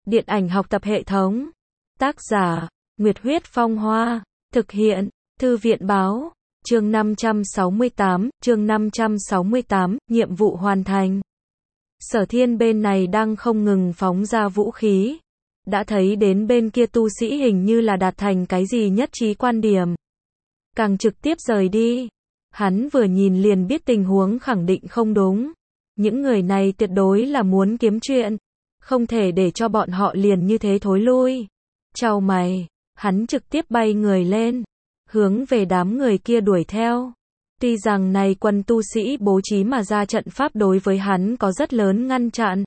Điện ảnh học tập hệ thống. Tác giả, Nguyệt Huyết Phong Hoa. Thực hiện, Thư viện Báo. Chương 568, nhiệm vụ hoàn thành. Sở Thiên bên này đang không ngừng phóng ra vũ khí. Đã thấy đến bên kia tu sĩ hình như là đạt thành cái gì nhất trí quan điểm. Càng trực tiếp rời đi. Hắn vừa nhìn liền biết tình huống khẳng định không đúng. Những người này tuyệt đối là muốn kiếm chuyện. Không thể để cho bọn họ liền như thế thối lui. Chau mày, hắn trực tiếp bay người lên. Hướng về đám người kia đuổi theo. Tuy rằng này quân tu sĩ bố trí mà ra trận pháp đối với hắn có rất lớn ngăn chặn.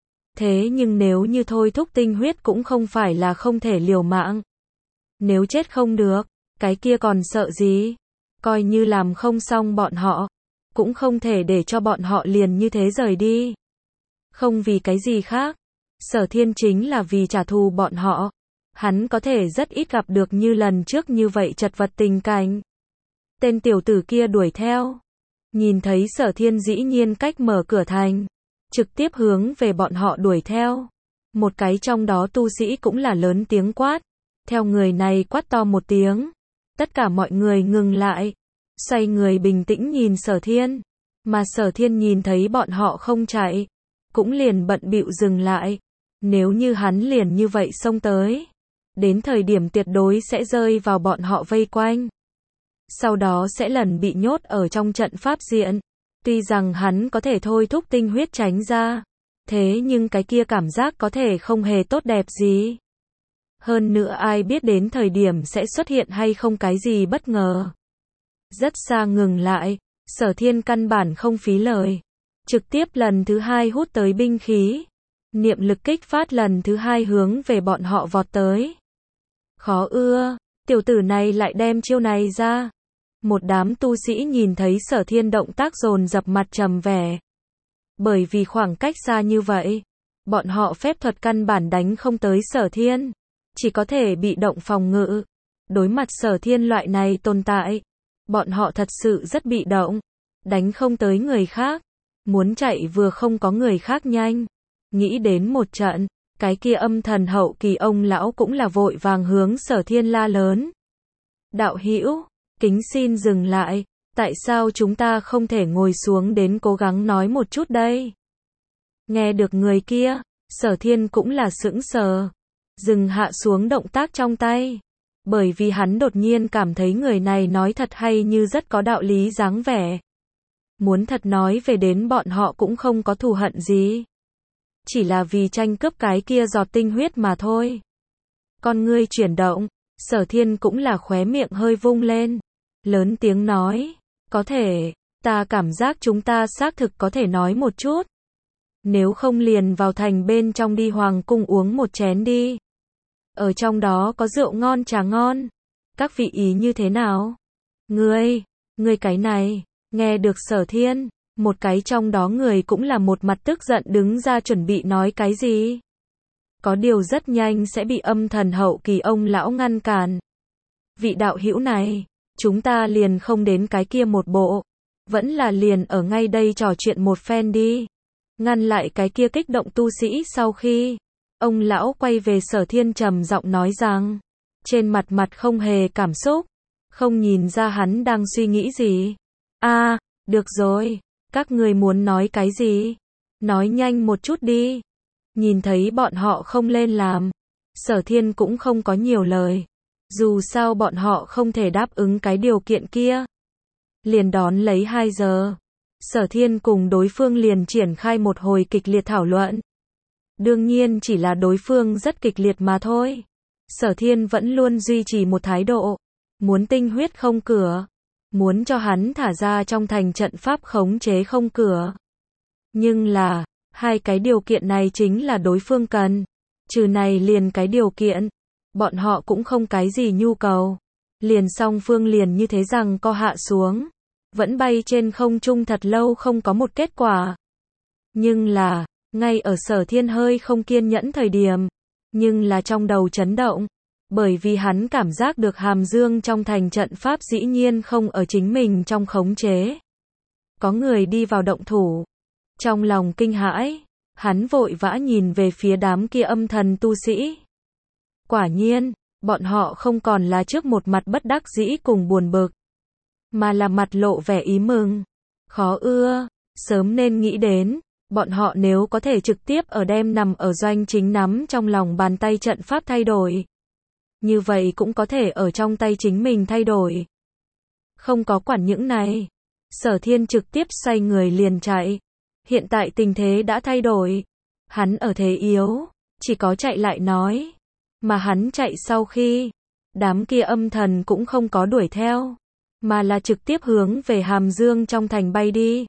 Thế nhưng nếu như thôi thúc tinh huyết cũng không phải là không thể liều mạng. Nếu chết không được, cái kia còn sợ gì? Coi như làm không xong bọn họ. Cũng không thể để cho bọn họ liền như thế rời đi. Không vì cái gì khác. Sở Thiên chính là vì trả thù bọn họ. Hắn có thể rất ít gặp được như lần trước như vậy chật vật tình cảnh. Tên tiểu tử kia đuổi theo. Nhìn thấy Sở Thiên dĩ nhiên cách mở cửa thành. Trực tiếp hướng về bọn họ đuổi theo. Một cái trong đó tu sĩ cũng là lớn tiếng quát. Theo người này quát to một tiếng. Tất cả mọi người ngừng lại. Xoay người bình tĩnh nhìn Sở Thiên. Mà Sở Thiên nhìn thấy bọn họ không chạy. Cũng liền bận bịu dừng lại. Nếu như hắn liền như vậy xông tới. Đến thời điểm tuyệt đối sẽ rơi vào bọn họ vây quanh. Sau đó sẽ lần bị nhốt ở trong trận pháp diện. Tuy rằng hắn có thể thôi thúc tinh huyết tránh ra. Thế nhưng cái kia cảm giác có thể không hề tốt đẹp gì. Hơn nữa ai biết đến thời điểm sẽ xuất hiện hay không cái gì bất ngờ. Rất xa ngừng lại. Sở Thiên căn bản không phí lời. Trực tiếp lần thứ hai hút tới binh khí. Niệm lực kích phát lần thứ hai hướng về bọn họ vọt tới. Khó ưa, tiểu tử này lại đem chiêu này ra. Một đám tu sĩ nhìn thấy Sở Thiên động tác dồn dập mặt trầm vẻ. Bởi vì khoảng cách xa như vậy, bọn họ phép thuật căn bản đánh không tới Sở Thiên. Chỉ có thể bị động phòng ngự. Đối mặt Sở Thiên loại này tồn tại, bọn họ thật sự rất bị động. Đánh không tới người khác. Muốn chạy vừa không có người khác nhanh. Nghĩ đến một trận, cái kia âm thần hậu kỳ ông lão cũng là vội vàng hướng Sở Thiên la lớn. Đạo hữu, kính xin dừng lại, tại sao chúng ta không thể ngồi xuống đến cố gắng nói một chút đây? Nghe được người kia, Sở Thiên cũng là sững sờ, dừng hạ xuống động tác trong tay. Bởi vì hắn đột nhiên cảm thấy người này nói thật hay như rất có đạo lý dáng vẻ. Muốn thật nói về đến bọn họ cũng không có thù hận gì. Chỉ là vì tranh cướp cái kia giọt tinh huyết mà thôi. Con ngươi chuyển động, Sở Thiên cũng là khóe miệng hơi vung lên. Lớn tiếng nói, có thể, ta cảm giác chúng ta xác thực có thể nói một chút. Nếu không liền vào thành bên trong đi hoàng cung uống một chén đi. Ở trong đó có rượu ngon trà ngon. Các vị ý như thế nào? Ngươi cái này, nghe được Sở Thiên. Một cái trong đó người cũng là một mặt tức giận đứng ra chuẩn bị nói cái gì. Có điều rất nhanh sẽ bị âm thần hậu kỳ ông lão ngăn cản. Vị đạo hữu này, chúng ta liền không đến cái kia một bộ. Vẫn là liền ở ngay đây trò chuyện một phen đi. Ngăn lại cái kia kích động tu sĩ sau khi. Ông lão quay về Sở Thiên trầm giọng nói rằng. Trên mặt không hề cảm xúc. Không nhìn ra hắn đang suy nghĩ gì. Được rồi. Các người muốn nói cái gì? Nói nhanh một chút đi. Nhìn thấy bọn họ không lên làm. Sở Thiên cũng không có nhiều lời. Dù sao bọn họ không thể đáp ứng cái điều kiện kia. Liền đón lấy 2 giờ. Sở Thiên cùng đối phương liền triển khai một hồi kịch liệt thảo luận. Đương nhiên chỉ là đối phương rất kịch liệt mà thôi. Sở Thiên vẫn luôn duy trì một thái độ. Muốn tinh huyết không cửa. Muốn cho hắn thả ra trong thành trận pháp khống chế không cửa. Nhưng là, hai cái điều kiện này chính là đối phương cần. Trừ này liền cái điều kiện. Bọn họ cũng không cái gì nhu cầu. Liền song phương liền như thế rằng co hạ xuống. Vẫn bay trên không trung thật lâu không có một kết quả. Nhưng là, ngay ở Sở Thiên hơi không kiên nhẫn thời điểm. Nhưng là trong đầu chấn động. Bởi vì hắn cảm giác được hàm dương trong thành trận pháp dĩ nhiên không ở chính mình trong khống chế. Có người đi vào động thủ. Trong lòng kinh hãi, Hắn vội vã nhìn về phía đám kia âm thần tu sĩ. Quả nhiên, bọn họ không còn là trước một mặt bất đắc dĩ cùng buồn bực, mà là mặt lộ vẻ ý mừng. Khó ưa, sớm nên nghĩ đến, bọn họ nếu có thể trực tiếp ở đem nằm ở doanh chính nắm trong lòng bàn tay trận pháp thay đổi. Như vậy cũng có thể ở trong tay chính mình thay đổi. Không có quản những này. Sở Thiên trực tiếp xoay người liền chạy. Hiện tại tình thế đã thay đổi. Hắn ở thế yếu, chỉ có chạy lại nói. Mà hắn chạy sau khi, đám kia âm thần cũng không có đuổi theo, mà là trực tiếp hướng về Hàm Dương trong thành bay đi.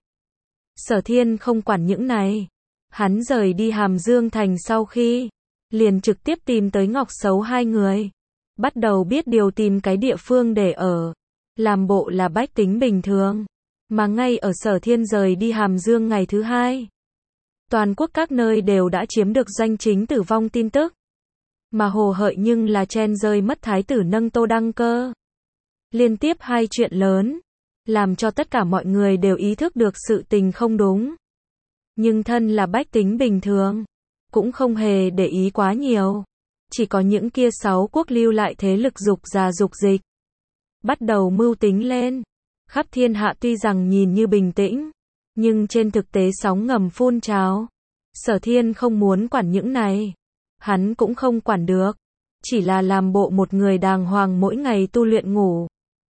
Sở Thiên không quản những này. Hắn rời đi Hàm Dương thành sau khi, liền trực tiếp tìm tới Ngọc Sấu hai người. Bắt đầu biết điều tìm cái địa phương để ở. Làm bộ là bách tính bình thường. Mà ngay ở Sở Thiên rời đi Hàm Dương ngày thứ hai, toàn quốc các nơi đều đã chiếm được doanh chính tử vong tin tức. Mà hồ hợi nhưng là chen rơi mất thái tử nâng Tô Đăng Cơ. Liên tiếp hai chuyện lớn, làm cho tất cả mọi người đều ý thức được sự tình không đúng. Nhưng thân là bách tính bình thường, cũng không hề để ý quá nhiều. Chỉ có những kia 6 quốc lưu lại thế lực dục già dục dịch, bắt đầu mưu tính lên. Khắp thiên hạ tuy rằng nhìn như bình tĩnh, nhưng trên thực tế sóng ngầm phun trào. Sở Thiên không muốn quản những này. Hắn cũng không quản được. Chỉ là làm bộ một người đàng hoàng mỗi ngày tu luyện ngủ.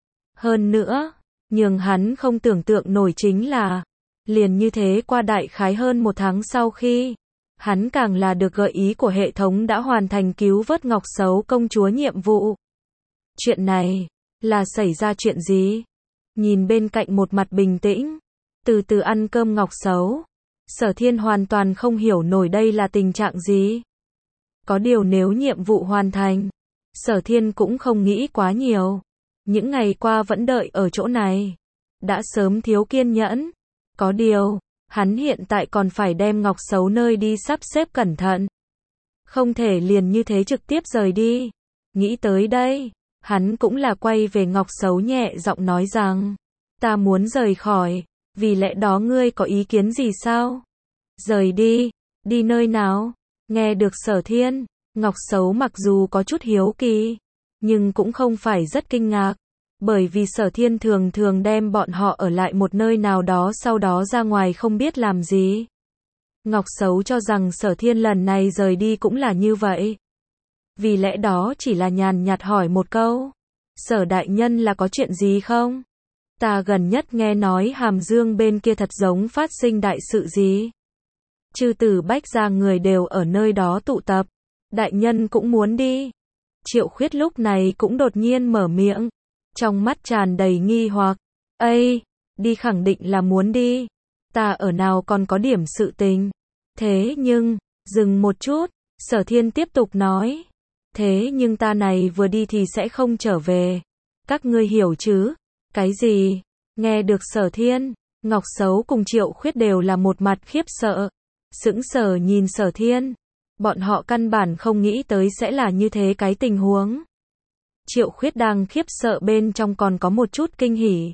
Hơn nữa, nhường hắn không tưởng tượng nổi chính là, liền như thế qua đại khái hơn 1 tháng sau khi, hắn càng là được gợi ý của hệ thống đã hoàn thành cứu vớt Ngọc Sấu công chúa nhiệm vụ. Chuyện này, là xảy ra chuyện gì? Nhìn bên cạnh một mặt bình tĩnh, từ từ ăn cơm Ngọc Sấu, Sở Thiên hoàn toàn không hiểu nổi đây là tình trạng gì. Có điều nếu nhiệm vụ hoàn thành, Sở Thiên cũng không nghĩ quá nhiều. Những ngày qua vẫn đợi ở chỗ này, đã sớm thiếu kiên nhẫn. Có điều, hắn hiện tại còn phải đem Ngọc Sấu nơi đi sắp xếp cẩn thận. Không thể liền như thế trực tiếp rời đi. Nghĩ tới đây, hắn cũng là quay về Ngọc Sấu nhẹ giọng nói rằng, ta muốn rời khỏi, vì lẽ đó ngươi có ý kiến gì sao? Rời đi, đi nơi nào? Nghe được Sở Thiên, Ngọc Sấu mặc dù có chút hiếu kỳ, nhưng cũng không phải rất kinh ngạc, bởi vì Sở Thiên thường thường đem bọn họ ở lại một nơi nào đó sau đó ra ngoài không biết làm gì. Ngọc Sấu cho rằng Sở Thiên lần này rời đi cũng là như vậy. Vì lẽ đó chỉ là nhàn nhạt hỏi một câu, Sở đại nhân là có chuyện gì không? Ta gần nhất nghe nói Hàm Dương bên kia thật giống phát sinh đại sự gì. Chư tử Bách gia người đều ở nơi đó tụ tập, đại nhân cũng muốn đi. Triệu Khuyết lúc này cũng đột nhiên mở miệng, trong mắt tràn đầy nghi hoặc. Ây, đi khẳng định là muốn đi. Ta ở nào còn có điểm sự tình. Thế nhưng, dừng một chút, Sở Thiên tiếp tục nói. Thế nhưng ta này vừa đi thì sẽ không trở về. Các ngươi hiểu chứ? Cái gì? Nghe được Sở Thiên, Ngọc Sấu cùng Triệu Khuyết đều là một mặt khiếp sợ. Sững sờ nhìn Sở Thiên. Bọn họ căn bản không nghĩ tới sẽ là như thế cái tình huống. Triệu Khuyết đang khiếp sợ bên trong còn có một chút kinh hỉ.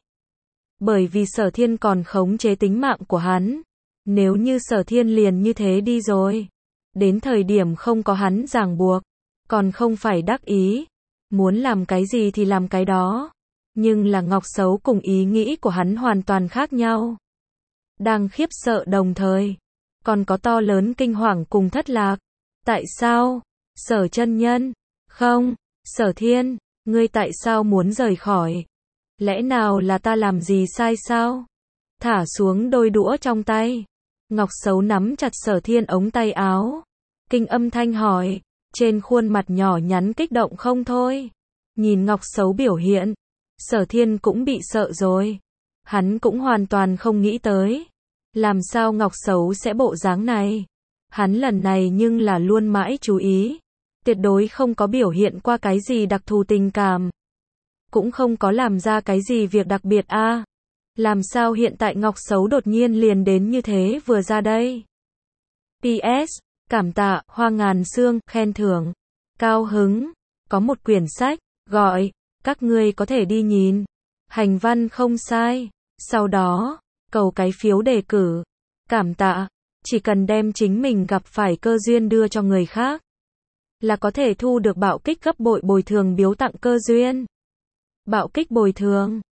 Bởi vì Sở Thiên còn khống chế tính mạng của hắn. Nếu như Sở Thiên liền như thế đi rồi, đến thời điểm không có hắn ràng buộc, còn không phải đắc ý, muốn làm cái gì thì làm cái đó. Nhưng là Ngọc Sấu cùng ý nghĩ của hắn hoàn toàn khác nhau. Đang khiếp sợ đồng thời, còn có to lớn kinh hoàng cùng thất lạc. Tại sao? Sở chân nhân? Không, Sở Thiên, ngươi tại sao muốn rời khỏi? Lẽ nào là ta làm gì sai sao? Thả xuống đôi đũa trong tay. Ngọc Sấu nắm chặt Sở Thiên ống tay áo. Kinh âm thanh hỏi, trên khuôn mặt nhỏ nhắn kích động không thôi. Nhìn Ngọc Sấu biểu hiện, Sở Thiên cũng bị sợ rồi. Hắn cũng hoàn toàn không nghĩ tới. Làm sao Ngọc Sấu sẽ bộ dáng này? Hắn lần này nhưng là luôn mãi chú ý. Tuyệt đối không có biểu hiện qua cái gì đặc thù tình cảm. Cũng không có làm ra cái gì việc đặc biệt a. Làm sao hiện tại Ngọc Sấu đột nhiên liền đến như thế vừa ra đây? PS, cảm tạ, Hoa Ngàn Sương, khen thưởng. Cao hứng, có một quyển sách, gọi, các ngươi có thể đi nhìn. Hành văn không sai. Sau đó, cầu cái phiếu đề cử. Cảm tạ. Chỉ cần đem chính mình gặp phải cơ duyên đưa cho người khác, là có thể thu được bạo kích gấp bội bồi thường biếu tặng cơ duyên. Bạo kích bồi thường